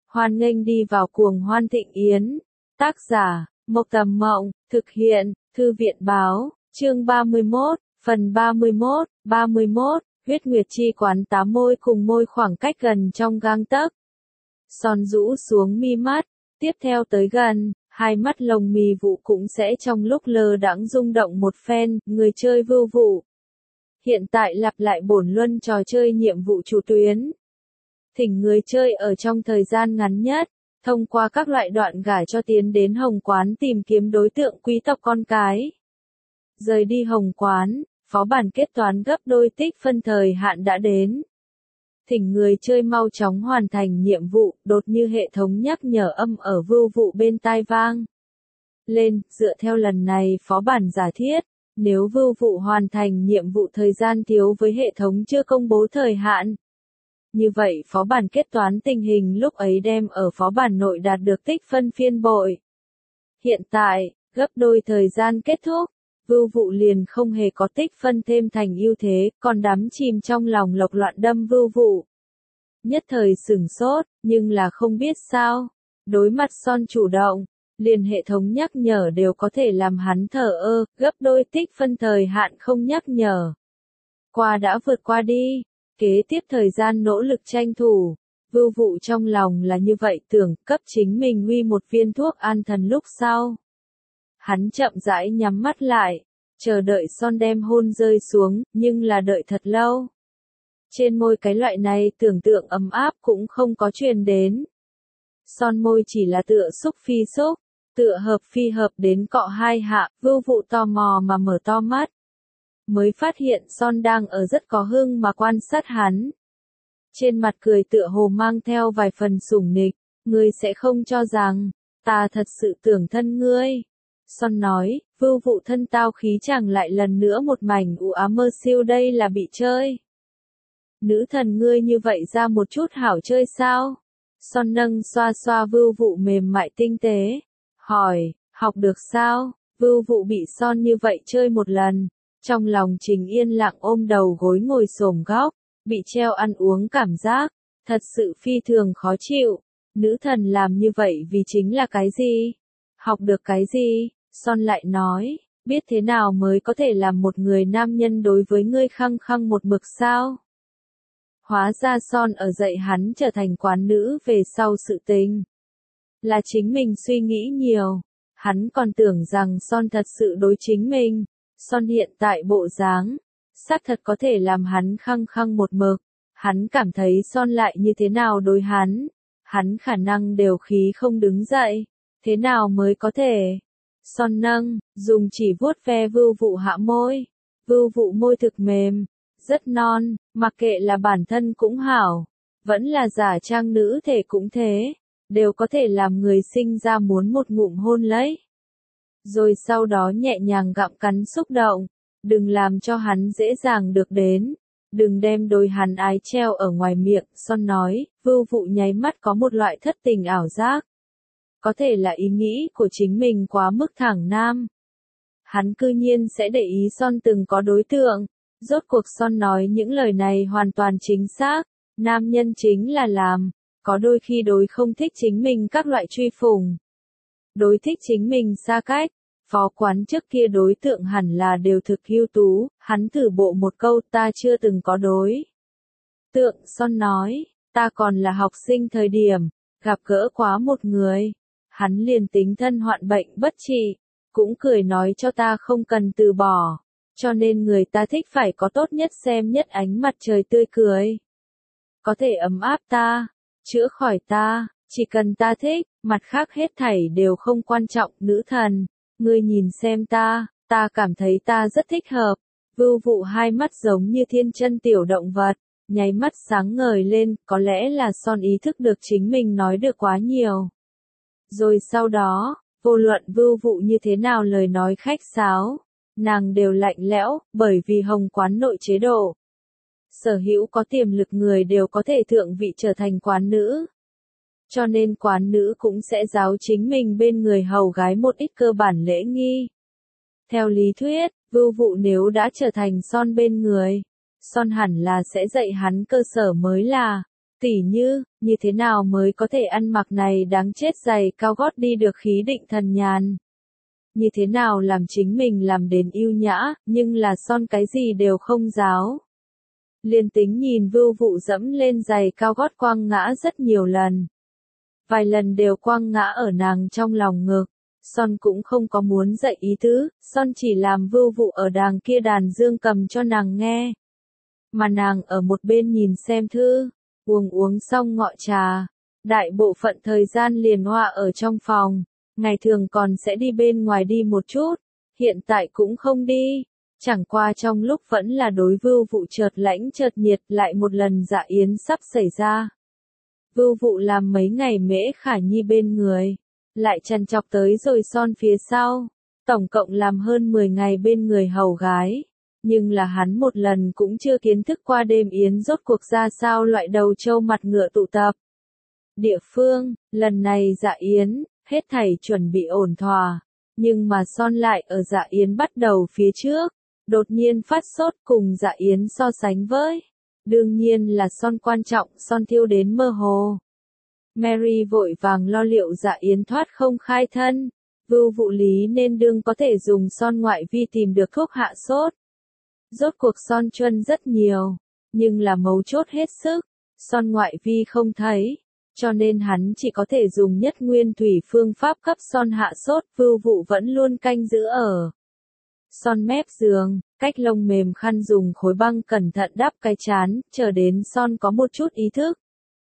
Hoan nghênh đi vào cuồng hoan thịnh yến. Tác giả, Mộc Tầm Mộng, thực hiện, Thư viện Báo, chương 31, phần 31, huyết nguyệt chi quán tám môi cùng môi khoảng cách gần trong gang tấc. Son rũ xuống mi mắt, tiếp theo tới gần, hai mắt lồng mì vụ cũng sẽ trong lúc lơ đãng rung động một phen, người chơi vưu vụ. Hiện tại lặp lại bổn luân trò chơi nhiệm vụ chủ tuyến. Thỉnh người chơi ở trong thời gian ngắn nhất, thông qua các loại đoạn gả cho tiến đến Hồng Quán tìm kiếm đối tượng quý tộc con cái. Rời đi Hồng Quán, phó bản kết toán gấp đôi tích phân thời hạn đã đến. Thỉnh người chơi mau chóng hoàn thành nhiệm vụ, đột như hệ thống nhắc nhở âm ở vưu vụ bên tai vang lên, dựa theo lần này phó bản giả thiết, nếu vưu vụ hoàn thành nhiệm vụ thời gian thiếu với hệ thống chưa công bố thời hạn. Như vậy phó bản kết toán tình hình lúc ấy đem ở phó bản nội đạt được tích phân phiên bội. Hiện tại, gấp đôi thời gian kết thúc, vưu vụ liền không hề có tích phân thêm thành ưu thế, còn đắm chìm trong lòng lộc loạn đâm vưu vụ. Nhất thời sửng sốt, nhưng là không biết sao, đối mặt Son chủ động, liền hệ thống nhắc nhở đều có thể làm hắn thờ ơ, gấp đôi tích phân thời hạn không nhắc nhở. Qua đã vượt qua đi. Kế tiếp thời gian nỗ lực tranh thủ, vưu vụ trong lòng là như vậy tưởng cấp chính mình uy một viên thuốc an thần lúc sau. Hắn chậm rãi nhắm mắt lại, chờ đợi Son đem hôn rơi xuống, nhưng là đợi thật lâu. Trên môi cái loại này tưởng tượng ấm áp cũng không có truyền đến. Son môi chỉ là tựa xúc phi xúc, tựa hợp phi hợp đến cọ hai hạ, vưu vụ tò mò mà mở to mắt. Mới phát hiện Son đang ở rất có hưng mà quan sát hắn. Trên mặt cười tựa hồ mang theo vài phần sủng nịch, ngươi sẽ không cho rằng, ta thật sự tưởng thân ngươi. Son nói, vưu vụ thân tao khí chẳng lại lần nữa một mảnh u ám mơ siêu đây là bị chơi. Nữ thần ngươi như vậy ra một chút hảo chơi sao? Son nâng xoa xoa vưu vụ mềm mại tinh tế, hỏi, học được sao? Vưu vụ bị Son như vậy chơi một lần. Trong lòng Trình yên lặng ôm đầu gối ngồi xổm góc, bị treo ăn uống cảm giác, thật sự phi thường khó chịu. Nữ thần làm như vậy vì chính là cái gì? Học được cái gì? Son lại nói, biết thế nào mới có thể làm một người nam nhân đối với ngươi khăng khăng một mực sao? Hóa ra Son ở dạy hắn trở thành quán nữ về sau sự tình. Là chính mình suy nghĩ nhiều, hắn còn tưởng rằng Son thật sự đối chính mình. Son hiện tại bộ dáng, xác thật có thể làm hắn khăng khăng một mực. Hắn cảm thấy Son lại như thế nào đối hắn khả năng đều khí không đứng dậy. Thế nào mới có thể? Son nâng, dùng chỉ vuốt ve vưu vụ hạ môi. Vưu vụ môi thực mềm, rất non, mặc kệ là bản thân cũng hảo, vẫn là giả trang nữ thể cũng thế, đều có thể làm người sinh ra muốn một ngụm hôn lấy. Rồi sau đó nhẹ nhàng gặm cắn xúc động, đừng làm cho hắn dễ dàng được đến, đừng đem đôi hắn ái treo ở ngoài miệng. Son nói, vưu vụ nháy mắt có một loại thất tình ảo giác. Có thể là ý nghĩ của chính mình quá mức thẳng nam. Hắn cư nhiên sẽ để ý Son từng có đối tượng. Rốt cuộc Son nói những lời này hoàn toàn chính xác, nam nhân chính là làm, có đôi khi đối không thích chính mình các loại truy phủng. Đối thích chính mình xa cách, phó quán trước kia đối tượng hẳn là đều thực ưu tú, hắn thử bộ một câu ta chưa từng có đối tượng. Son nói, ta còn là học sinh thời điểm, gặp gỡ quá một người, hắn liền tính thân hoạn bệnh bất trị, cũng cười nói cho ta không cần từ bỏ, cho nên người ta thích phải có tốt nhất xem nhất ánh mặt trời tươi cười. Có thể ấm áp ta, chữa khỏi ta. Chỉ cần ta thích, mặt khác hết thảy đều không quan trọng. Nữ thần, ngươi nhìn xem ta cảm thấy ta rất thích hợp. Vưu vụ hai mắt giống như thiên chân tiểu động vật, nháy mắt sáng ngời lên, có lẽ là Son ý thức được chính mình nói được quá nhiều. Rồi sau đó, vô luận vưu vụ như thế nào lời nói khách sáo, nàng đều lạnh lẽo, bởi vì Hồng Quán nội chế độ. Sở hữu có tiềm lực người đều có thể thượng vị trở thành quán nữ. Cho nên quán nữ cũng sẽ giáo chính mình bên người hầu gái một ít cơ bản lễ nghi. Theo lý thuyết, vưu vụ nếu đã trở thành Son bên người, Son hẳn là sẽ dạy hắn cơ sở mới là, Tỉ như thế nào mới có thể ăn mặc này đáng chết giày cao gót đi được khí định thần nhàn. Như thế nào làm chính mình làm đến yêu nhã, nhưng là son cái gì đều không ráo. Liên Tính nhìn Vưu Vụ dẫm lên giày cao gót quăng ngã rất nhiều lần. Vài lần đều quăng ngã ở nàng trong lòng ngực. Son cũng không có muốn dạy ý tứ, Son chỉ làm Vưu Vụ ở đàng kia đàn dương cầm cho nàng nghe. Mà nàng ở một bên nhìn xem thư, uống xong ngọ trà. Đại bộ phận thời gian liền hoa ở trong phòng, ngày thường còn sẽ đi bên ngoài đi một chút, hiện tại cũng không đi. Chẳng qua trong lúc vẫn là đối Vưu Vụ chợt lãnh chợt nhiệt lại một lần dạ yến sắp xảy ra. Vưu Vụ làm mấy ngày Mễ Khả Nhi bên người, lại trằn trọc tới rồi Son phía sau, tổng cộng làm hơn 10 ngày bên người hầu gái. Nhưng là hắn một lần cũng chưa kiến thức qua đêm yến rốt cuộc ra sao loại đầu trâu mặt ngựa tụ tập. Địa phương, lần này dạ yến, hết thảy chuẩn bị ổn thỏa, nhưng mà Son lại ở dạ yến bắt đầu phía trước, đột nhiên phát sốt cùng dạ yến so sánh với. Đương nhiên là Son quan trọng, Son thiêu đến mơ hồ. Mary vội vàng lo liệu dạ yến thoát không khai thân, Vưu Vụ lý nên đương có thể dùng Son ngoại vi tìm được thuốc hạ sốt. Rốt cuộc Son chuân rất nhiều, nhưng là mấu chốt hết sức, Son ngoại vi không thấy, cho nên hắn chỉ có thể dùng nhất nguyên thủy phương pháp cấp Son hạ sốt. Vưu Vụ vẫn luôn canh giữ ở Son mép giường, cách lông mềm khăn dùng khối băng cẩn thận đắp cái chán, chờ đến Son có một chút ý thức.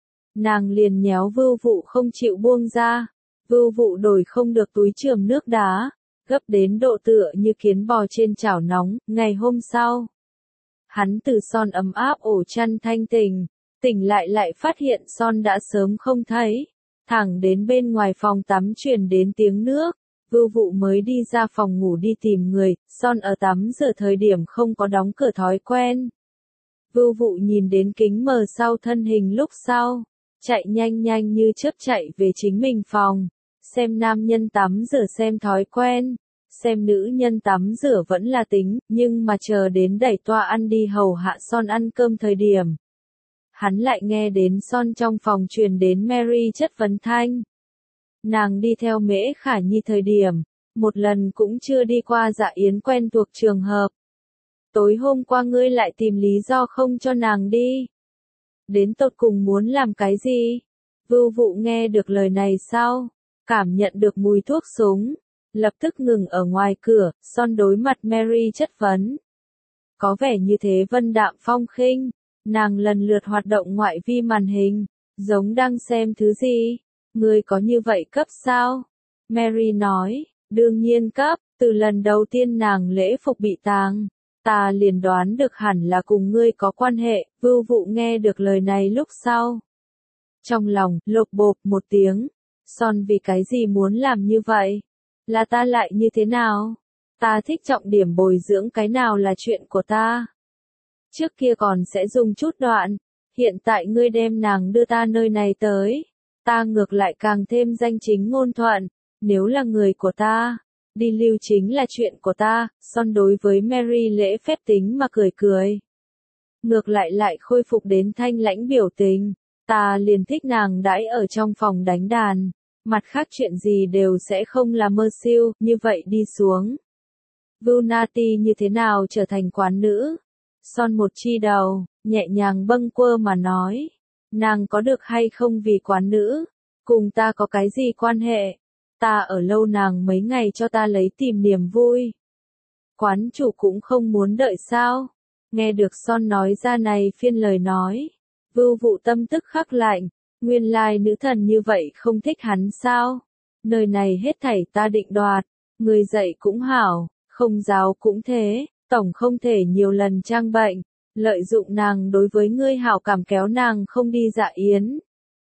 Nàng liền nhéo Vưu Vụ không chịu buông ra, Vưu Vụ đổi không được túi chườm nước đá, gấp đến độ tựa như kiến bò trên chảo nóng. Ngày hôm sau, hắn từ Son ấm áp ổ chăn thanh tỉnh lại phát hiện Son đã sớm không thấy, thẳng đến bên ngoài phòng tắm truyền đến tiếng nước. Vưu Vụ mới đi ra phòng ngủ đi tìm người, Son ở tắm rửa thời điểm không có đóng cửa thói quen. Vưu Vụ nhìn đến kính mờ sau thân hình lúc sau, chạy nhanh như chớp chạy về chính mình phòng, xem nam nhân tắm rửa xem thói quen, xem nữ nhân tắm rửa vẫn là tính, nhưng mà chờ đến đẩy toa ăn đi hầu hạ Son ăn cơm thời điểm. Hắn lại nghe đến Son trong phòng truyền đến Mary chất vấn thanh. Nàng đi theo Mễ Khả Nhi thời điểm, một lần cũng chưa đi qua dạ yến quen thuộc trường hợp. Tối hôm qua ngươi lại tìm lý do không cho nàng đi. Đến tột cùng muốn làm cái gì? Vưu Vụ nghe được lời này sau, cảm nhận được mùi thuốc súng, lập tức ngừng ở ngoài cửa. Son đối mặt Mary chất vấn. Có vẻ như thế vân đạm phong khinh, nàng lần lượt hoạt động ngoại vi màn hình, giống đang xem thứ gì. Ngươi có như vậy cấp sao? Mary nói, đương nhiên cấp, từ lần đầu tiên nàng lễ phục bị tàng, ta liền đoán được hẳn là cùng ngươi có quan hệ. Vưu Vụ nghe được lời này lúc sau, trong lòng lột bột một tiếng, Son vì cái gì muốn làm như vậy? Là ta lại như thế nào? Ta thích trọng điểm bồi dưỡng cái nào là chuyện của ta. Trước kia còn sẽ dùng chút đoạn, hiện tại ngươi đem nàng đưa ta nơi này tới, ta ngược lại càng thêm danh chính ngôn thuận, nếu là người của ta, đi lưu chính là chuyện của ta. Son đối với Mary lễ phép tính mà cười. Ngược lại khôi phục đến thanh lãnh biểu tình, ta liền thích nàng đãi ở trong phòng đánh đàn, mặt khác chuyện gì đều sẽ không là mơ siêu. Như vậy đi xuống, Vưu Nati như thế nào trở thành quán nữ? Son một chi đầu, nhẹ nhàng bâng quơ mà nói, nàng có được hay không vì quán nữ, cùng ta có cái gì quan hệ? Ta ở lâu nàng mấy ngày cho ta lấy tìm niềm vui. Quán chủ cũng không muốn đợi sao? Nghe được Son nói ra này phiên lời nói, Vưu Vụ tâm tức khắc lạnh, nguyên lai nữ thần như vậy không thích hắn sao? Nơi này hết thảy ta định đoạt, người dạy cũng hảo, không giáo cũng thế, tổng không thể nhiều lần trang bệnh, lợi dụng nàng đối với ngươi hảo cảm kéo nàng không đi dạ yến.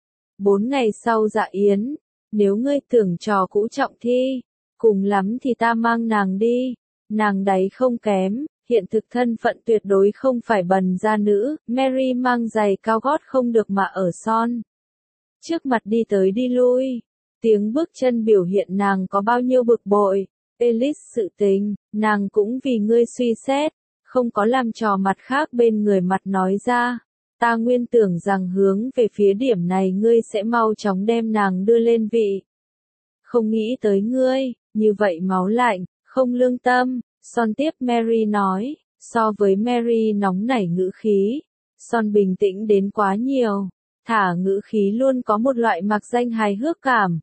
4 ngày sau dạ yến, nếu ngươi tưởng trò cũ trọng thi, cùng lắm thì ta mang nàng đi, nàng đấy không kém, hiện thực thân phận tuyệt đối không phải bần gia nữ. Mary mang giày cao gót không được mà ở Son trước mặt đi tới đi lui, tiếng bước chân biểu hiện nàng có bao nhiêu bực bội. Ellis sự tình, nàng cũng vì ngươi suy xét, không có làm trò mặt khác bên người mặt nói ra. Ta nguyên tưởng rằng hướng về phía điểm này ngươi sẽ mau chóng đem nàng đưa lên vị. Không nghĩ tới ngươi, như vậy máu lạnh, không lương tâm, Son tiếp Mary nói, so với Mary nóng nảy ngữ khí, Son bình tĩnh đến quá nhiều, thả ngữ khí luôn có một loại mặc danh hài hước cảm.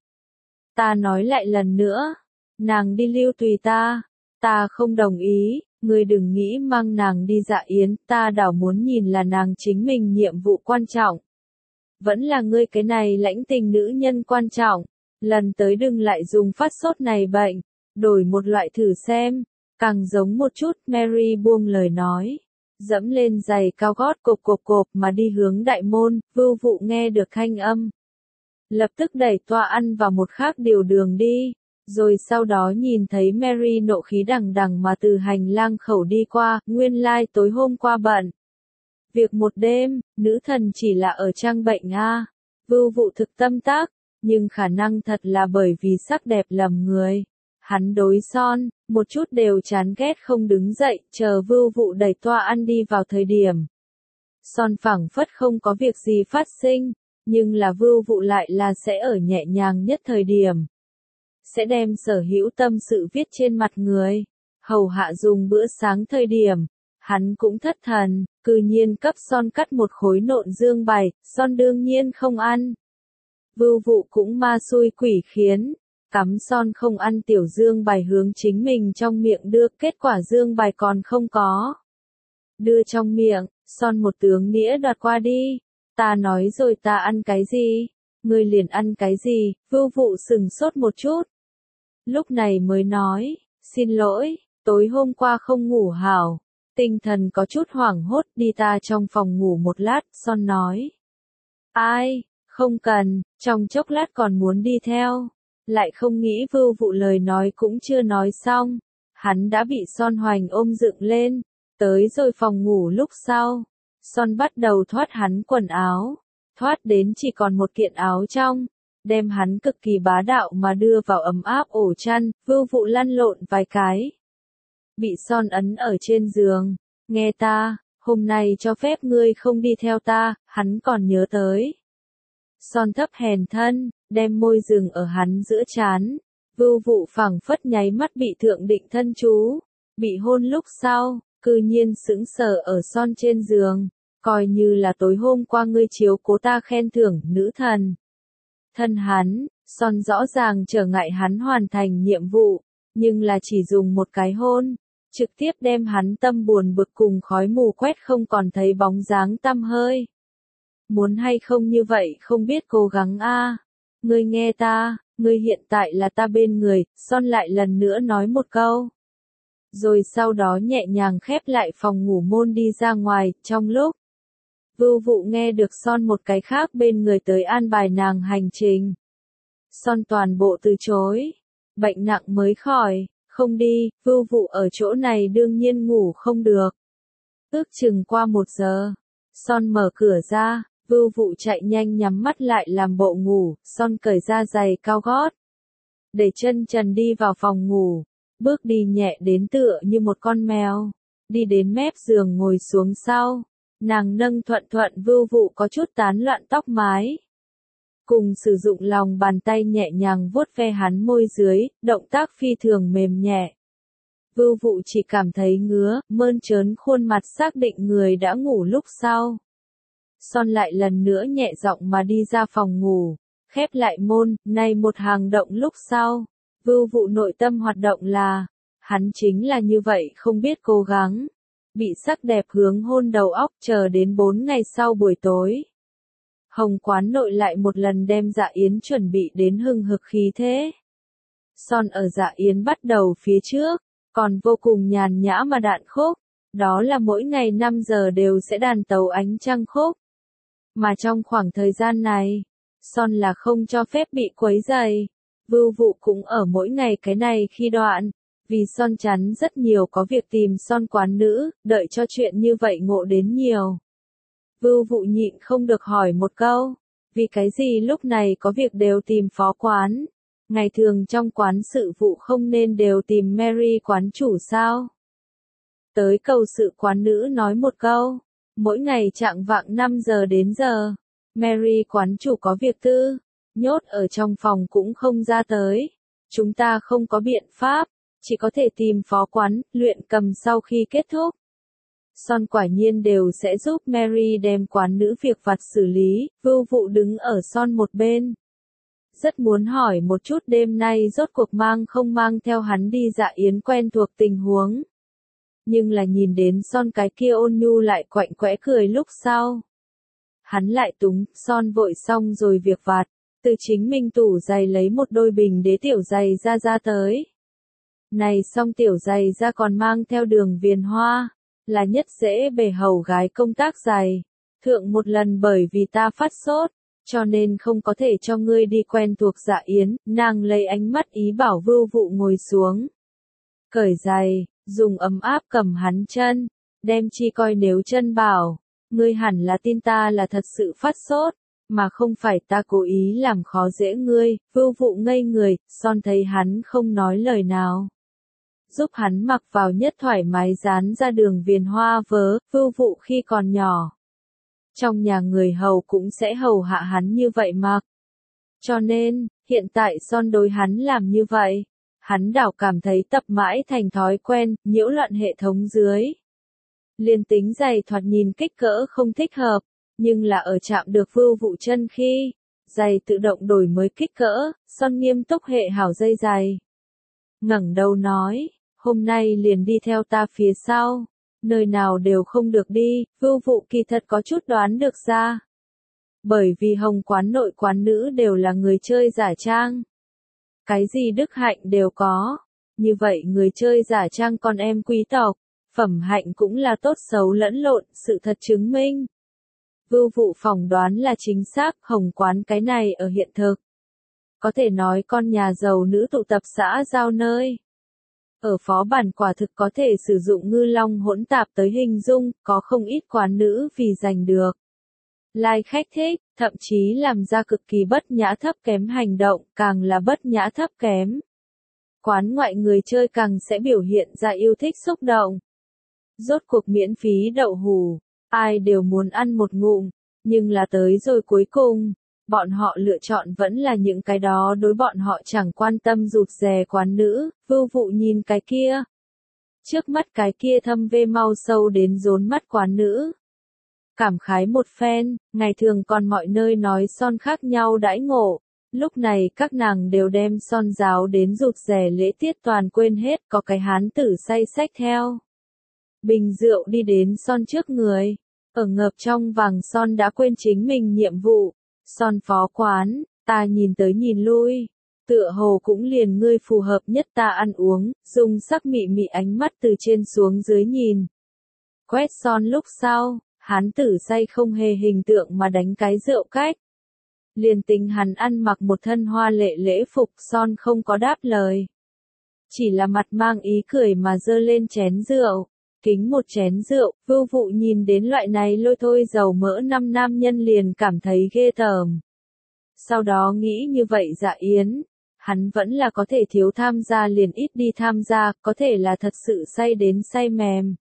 Ta nói lại lần nữa, nàng đi lưu tùy ta không đồng ý, ngươi đừng nghĩ mang nàng đi dạ yến, ta đảo muốn nhìn là nàng chính mình nhiệm vụ quan trọng. Vẫn là ngươi cái này lãnh tình nữ nhân quan trọng, lần tới đừng lại dùng phát sốt này bệnh, đổi một loại thử xem, càng giống một chút, Mary buông lời nói. Dẫm lên giày cao gót cộp mà đi hướng đại môn, Vưu Vụ nghe được thanh âm. Lập tức đẩy toa ăn vào một khác điều đường đi, rồi sau đó nhìn thấy Mary nộ khí đằng đằng mà từ hành lang khẩu đi qua, nguyên lai tối hôm qua bận. Việc một đêm, nữ thần chỉ là ở trang bệnh a. Vưu Vụ thực tâm tác, nhưng khả năng thật là bởi vì sắc đẹp lầm người. Hắn đối Son, một chút đều chán ghét không đứng dậy, chờ Vưu Vụ đẩy toa ăn đi vào thời điểm. Son phảng phất không có việc gì phát sinh, nhưng là Vưu Vụ lại là sẽ ở nhẹ nhàng nhất thời điểm. Sẽ đem sở hữu tâm sự viết trên mặt người. Hầu hạ dùng bữa sáng thời điểm, hắn cũng thất thần, cư nhiên cấp Son cắt một khối nộn dương bày, Son đương nhiên không ăn. Vưu Vụ cũng ma xui quỷ khiến, cắm Son không ăn tiểu dương bài hướng chính mình trong miệng đưa, kết quả dương bài còn không có. Đưa trong miệng, Son một tướng nghĩa đoạt qua đi. Ta nói rồi ta ăn cái gì? Ngươi liền ăn cái gì? Vưu Vụ sừng sốt một chút. Lúc này mới nói, xin lỗi, tối hôm qua không ngủ hảo. Tinh thần có chút hoảng hốt, đi ta trong phòng ngủ một lát, Son nói. Ai, không cần, trong chốc lát còn muốn đi theo. Lại không nghĩ Vưu Vụ lời nói cũng chưa nói xong. Hắn đã bị Son hoành ôm dựng lên. Tới rồi phòng ngủ lúc sau. Son bắt đầu thoát hắn quần áo. Thoát đến chỉ còn một kiện áo trong. Đem hắn cực kỳ bá đạo mà đưa vào ấm áp ổ chăn. Vưu Vụ lăn lộn vài cái. Bị Son ấn ở trên giường. Nghe ta, hôm nay cho phép ngươi không đi theo ta, hắn còn nhớ tới. Son thấp hèn thân, đem môi dừng ở hắn giữa trán. Vưu Vụ phảng phất nháy mắt bị thượng định thân chú. Bị hôn lúc sau, cư nhiên sững sờ ở Son trên giường. Coi như là tối hôm qua ngươi chiếu cố ta khen thưởng nữ thần. Thân hắn, Son rõ ràng trở ngại hắn hoàn thành nhiệm vụ, nhưng là chỉ dùng một cái hôn. Trực tiếp đem hắn tâm buồn bực cùng khói mù quét không còn thấy bóng dáng tăm hơi. Muốn hay không như vậy không biết cố gắng a. Ngươi nghe ta, ngươi hiện tại là ta bên người, Son lại lần nữa nói một câu. Rồi sau đó nhẹ nhàng khép lại phòng ngủ môn đi ra ngoài, trong lúc. Vưu Vụ nghe được Son một cái khác bên người tới an bài nàng hành trình. Son toàn bộ từ chối. Bệnh nặng mới khỏi. Không đi, Vưu Vụ ở chỗ này đương nhiên ngủ không được. Ước chừng qua 1 giờ, Son mở cửa ra, Vưu Vụ chạy nhanh nhắm mắt lại làm bộ ngủ, Son cởi ra giày cao gót. Để chân trần đi vào phòng ngủ, bước đi nhẹ đến tựa như một con mèo. Đi đến mép giường ngồi xuống sau, nàng nâng thuận thuận Vưu Vụ có chút tán loạn tóc mái. Cùng sử dụng lòng bàn tay nhẹ nhàng vuốt ve hắn môi dưới, động tác phi thường mềm nhẹ. Vưu Vụ chỉ cảm thấy ngứa, mơn trớn khuôn mặt xác định người đã ngủ lúc sau. Son lại lần nữa nhẹ giọng mà đi ra phòng ngủ, khép lại môn, này một hàng động lúc sau. Vưu Vụ nội tâm hoạt động là, hắn chính là như vậy không biết cố gắng. Bị sắc đẹp hướng hôn đầu óc chờ đến 4 ngày sau buổi tối. Hồng quán nội lại một lần đem dạ yến chuẩn bị đến hừng hực khí thế. Son ở dạ yến bắt đầu phía trước, còn vô cùng nhàn nhã mà đạn khúc. Đó là mỗi ngày 5 giờ đều sẽ đàn tấu ánh trăng khúc. Mà trong khoảng thời gian này, Son là không cho phép bị quấy rầy. Vưu Vụ cũng ở mỗi ngày cái này khi đoạn. Vì Son chắn rất nhiều có việc tìm Son quán nữ, đợi cho chuyện như vậy ngộ đến nhiều. Vưu Vụ nhịn không được hỏi một câu, vì cái gì lúc này có việc đều tìm phó quán? Ngày thường trong quán sự vụ không nên đều tìm Mary quán chủ sao? Tới cầu sự quán nữ nói một câu, Mỗi ngày chạng vạng 5 giờ đến giờ, Mary quán chủ có việc tư, nhốt ở trong phòng cũng không ra tới. Chúng ta không có biện pháp, chỉ có thể tìm phó quán, luyện cầm sau khi kết thúc. Son quả nhiên đều sẽ giúp Mary đem quán nữ việc vặt xử lý, Vưu Vụ đứng ở Son một bên. Rất muốn hỏi một chút đêm nay rốt cuộc mang không mang theo hắn đi dạ yến quen thuộc tình huống. Nhưng là nhìn đến Son cái kia ôn nhu lại quạnh quẽ cười lúc sau. Hắn lại túng, Son vội xong rồi việc vặt, từ chính mình tủ giày lấy một đôi bình đế tiểu giày ra tới. Này xong tiểu giày ra còn mang theo đường viền hoa, là nhất dễ bề hầu gái công tác giày. Thượng một lần bởi vì ta phát sốt, cho nên không có thể cho ngươi đi quen thuộc dạ yến, nàng lấy ánh mắt ý bảo Vưu Vụ ngồi xuống. Cởi giày, dùng ấm áp cầm hắn chân, đem chi coi nếu chân bảo, ngươi hẳn là tin ta là thật sự phát sốt, mà không phải ta cố ý làm khó dễ ngươi. Vưu Vụ ngây người, Son thấy hắn không nói lời nào. Giúp hắn mặc vào nhất thoải mái dán ra đường viền hoa vớ, Vưu Vụ khi còn nhỏ. Trong nhà người hầu cũng sẽ hầu hạ hắn như vậy mặc. Cho nên, hiện tại Son đối hắn làm như vậy, hắn đảo cảm thấy tập mãi thành thói quen, nhiễu loạn hệ thống dưới. Liên tính giày thoạt nhìn kích cỡ không thích hợp, nhưng là ở chạm được Vưu Vụ chân khi, giày tự động đổi mới kích cỡ, Son nghiêm túc hệ hảo dây giày. Ngẩng đầu nói, hôm nay liền đi theo ta phía sau, nơi nào đều không được đi. Vưu Vụ kỳ thật có chút đoán được ra. Bởi vì hồng quán nội quán nữ đều là người chơi giả trang. Cái gì đức hạnh đều có, như vậy người chơi giả trang con em quý tộc, phẩm hạnh cũng là tốt xấu lẫn lộn, sự thật chứng minh. Vưu Vụ phỏng đoán là chính xác, hồng quán cái này ở hiện thực. Có thể nói con nhà giàu nữ tụ tập xã giao nơi. Ở phó bản quả thực có thể sử dụng ngư long hỗn tạp tới hình dung, có không ít quán nữ vì giành được like khách thích, thậm chí làm ra cực kỳ bất nhã thấp kém hành động, càng là bất nhã thấp kém. Quán ngoại người chơi càng sẽ biểu hiện ra yêu thích xúc động. Rốt cuộc miễn phí đậu hủ, ai đều muốn ăn một ngụm, nhưng là tới rồi cuối cùng, bọn họ lựa chọn vẫn là những cái đó đối bọn họ chẳng quan tâm rụt rè quán nữ. Vưu Vụ nhìn cái kia. Trước mắt cái kia thâm vê mau sâu đến rốn mắt quán nữ. Cảm khái một phen, ngày thường còn mọi nơi nói Son khác nhau đãi ngộ. Lúc này các nàng đều đem Son giáo đến rụt rè lễ tiết toàn quên hết, có cái hán tử say xách theo bình rượu đi đến Son trước người. Ở ngập trong vàng Son đã quên chính mình nhiệm vụ. Son phó quán, ta nhìn tới nhìn lui, tựa hồ cũng liền ngươi phù hợp nhất ta ăn uống, dùng sắc mị mị ánh mắt từ trên xuống dưới nhìn. Quét Son lúc sau, hán tử say không hề hình tượng mà đánh cái rượu cách. Liền tính hắn ăn mặc một thân hoa lệ lễ phục, Son không có đáp lời. Chỉ là mặt mang ý cười mà dơ lên chén rượu. Kính một chén rượu, Vưu Vụ nhìn đến loại này lôi thôi dầu mỡ năm nam nhân liền cảm thấy ghê tởm. Sau đó nghĩ như vậy dạ yến, hắn vẫn là có thể thiếu tham gia liền ít đi tham gia, có thể là thật sự say đến say mềm.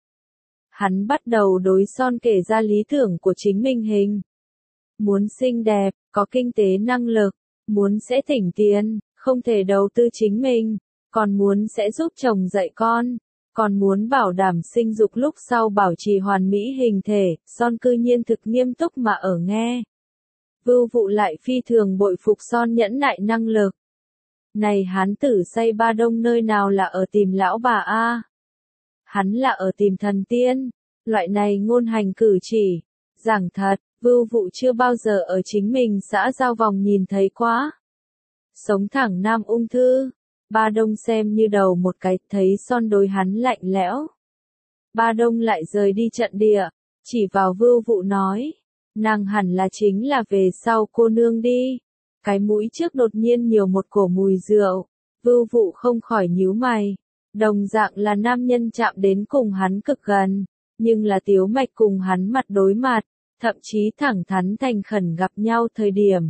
Hắn bắt đầu đối Son kể ra lý tưởng của chính mình hình. Muốn xinh đẹp, có kinh tế năng lực, muốn sẽ thỉnh tiền, không thể đầu tư chính mình, còn muốn sẽ giúp chồng dạy con. Còn muốn bảo đảm sinh dục lúc sau bảo trì hoàn mỹ hình thể, Son cư nhiên thực nghiêm túc mà ở nghe. Vưu Vụ lại phi thường bội phục Son nhẫn nại năng lực. Này hán tử say Ba Đông nơi nào là ở tìm lão bà a? Hắn là ở tìm thần tiên. Loại này ngôn hành cử chỉ, giảng thật, Vưu Vụ chưa bao giờ ở chính mình xã giao vòng nhìn thấy quá. Sống thẳng nam ung thư. Ba Đông xem như đầu một cái, thấy Son đối hắn lạnh lẽo. Ba Đông lại rời đi trận địa, chỉ vào Vưu Vụ nói, nàng hẳn là chính là về sau cô nương đi. Cái mũi trước đột nhiên nhiều một cổ mùi rượu, Vưu Vụ không khỏi nhíu mày. Đồng dạng là nam nhân chạm đến cùng hắn cực gần, nhưng là Tiếu Mạch cùng hắn mặt đối mặt, thậm chí thẳng thắn thành khẩn gặp nhau thời điểm.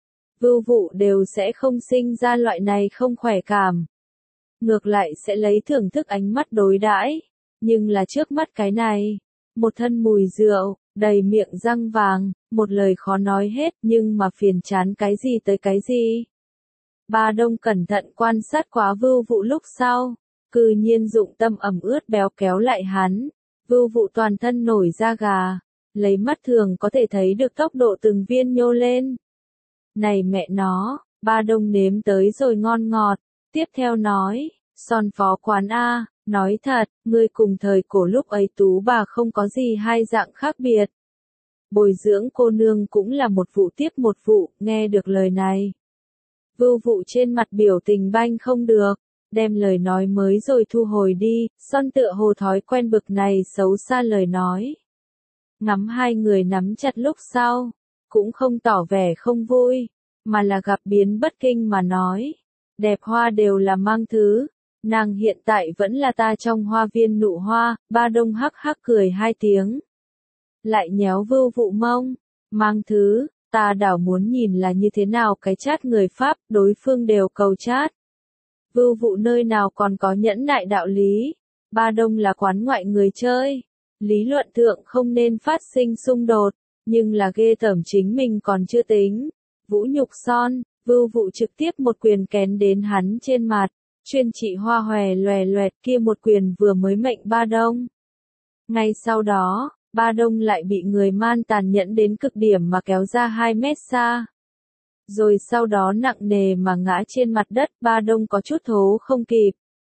Vưu Vụ đều sẽ không sinh ra loại này không khỏe cảm. Ngược lại sẽ lấy thưởng thức ánh mắt đối đãi, nhưng là trước mắt cái này, một thân mùi rượu, đầy miệng răng vàng, một lời khó nói hết nhưng mà phiền chán cái gì tới cái gì. Ba Đông cẩn thận quan sát quá Vưu Vụ lúc sau, cư nhiên dụng tâm ẩm ướt béo kéo lại hắn. Vưu Vụ toàn thân nổi da gà, lấy mắt thường có thể thấy được tốc độ từng viên nhô lên. Này mẹ nó, Ba Đông nếm tới rồi ngon ngọt, tiếp theo nói, Son phó quán A, nói thật, ngươi cùng thời cổ lúc ấy tú bà không có gì hai dạng khác biệt. Bồi dưỡng cô nương cũng là một vụ tiếp một vụ, nghe được lời này. Vưu Vụ trên mặt biểu tình banh không được, đem lời nói mới rồi thu hồi đi, Son tựa hồ thói quen bực này xấu xa lời nói. Ngắm hai người nắm chặt lúc sau, cũng không tỏ vẻ không vui, mà là gặp biến bất kinh mà nói. Đẹp hoa đều là mang thứ, nàng hiện tại vẫn là ta trong hoa viên nụ hoa. Ba Đông hắc hắc cười hai tiếng. Lại nhéo Vưu Vụ mông, mang thứ, ta đảo muốn nhìn là như thế nào cái chát người Pháp, đối phương đều cầu chát. Vưu Vụ nơi nào còn có nhẫn nại đạo lý, Ba Đông là quán ngoại người chơi. Lý luận thượng không nên phát sinh xung đột, nhưng là ghê tởm chính mình còn chưa tính. Vũ nhục Son, Vưu Vụ trực tiếp một quyền kén đến hắn trên mặt, chuyên trị hoa hòe loè loẹt kia một quyền vừa mới mệnh Ba Đông. Ngay sau đó, Ba Đông lại bị người man tàn nhẫn đến cực điểm mà kéo ra 2 mét xa. Rồi sau đó nặng nề mà ngã trên mặt đất. Ba Đông có chút thố không kịp.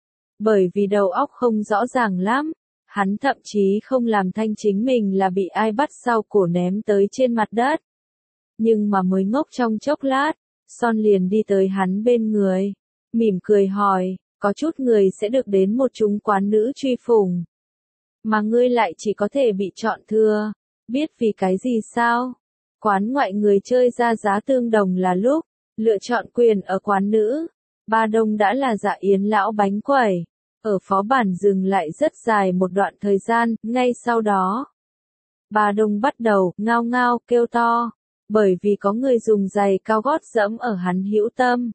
Bởi vì đầu óc không rõ ràng lắm, hắn thậm chí không làm thanh chính mình là bị ai bắt sau cổ ném tới trên mặt đất. Nhưng mà mới ngốc trong chốc lát, Son liền đi tới hắn bên người, mỉm cười hỏi, có chút người sẽ được đến một chúng quán nữ truy phủng. Mà ngươi lại chỉ có thể bị chọn thưa, biết vì cái gì sao? Quán ngoại người chơi ra giá tương đồng là lúc, lựa chọn quyền ở quán nữ. Ba Đông đã là Dạ Yến lão bánh quẩy, ở phó bản dừng lại rất dài một đoạn thời gian, ngay sau đó. Ba Đông bắt đầu ngao ngao kêu to, bởi vì có người dùng giày cao gót dẫm ở hắn hữu tâm.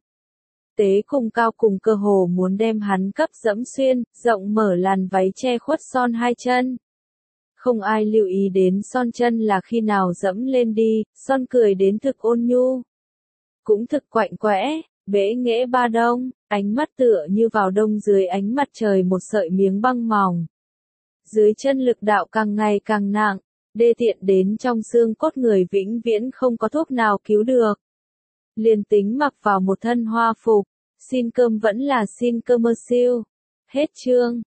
Tế cùng cao cùng cơ hồ muốn đem hắn cấp dẫm xuyên, rộng mở làn váy che khuất Son hai chân. Không ai lưu ý đến Son chân là khi nào dẫm lên đi, Son cười đến thực ôn nhu. Cũng thực quạnh quẽ, bẽ nghễ Ba Đông, ánh mắt tựa như vào đông dưới ánh mặt trời một sợi miếng băng mỏng. Dưới chân lực đạo càng ngày càng nặng, đê tiện đến trong xương cốt người vĩnh viễn không có thuốc nào cứu được. Liền tính mặc vào một thân hoa phục, xin cơm vẫn là xin cơm mơ siêu. Hết chương.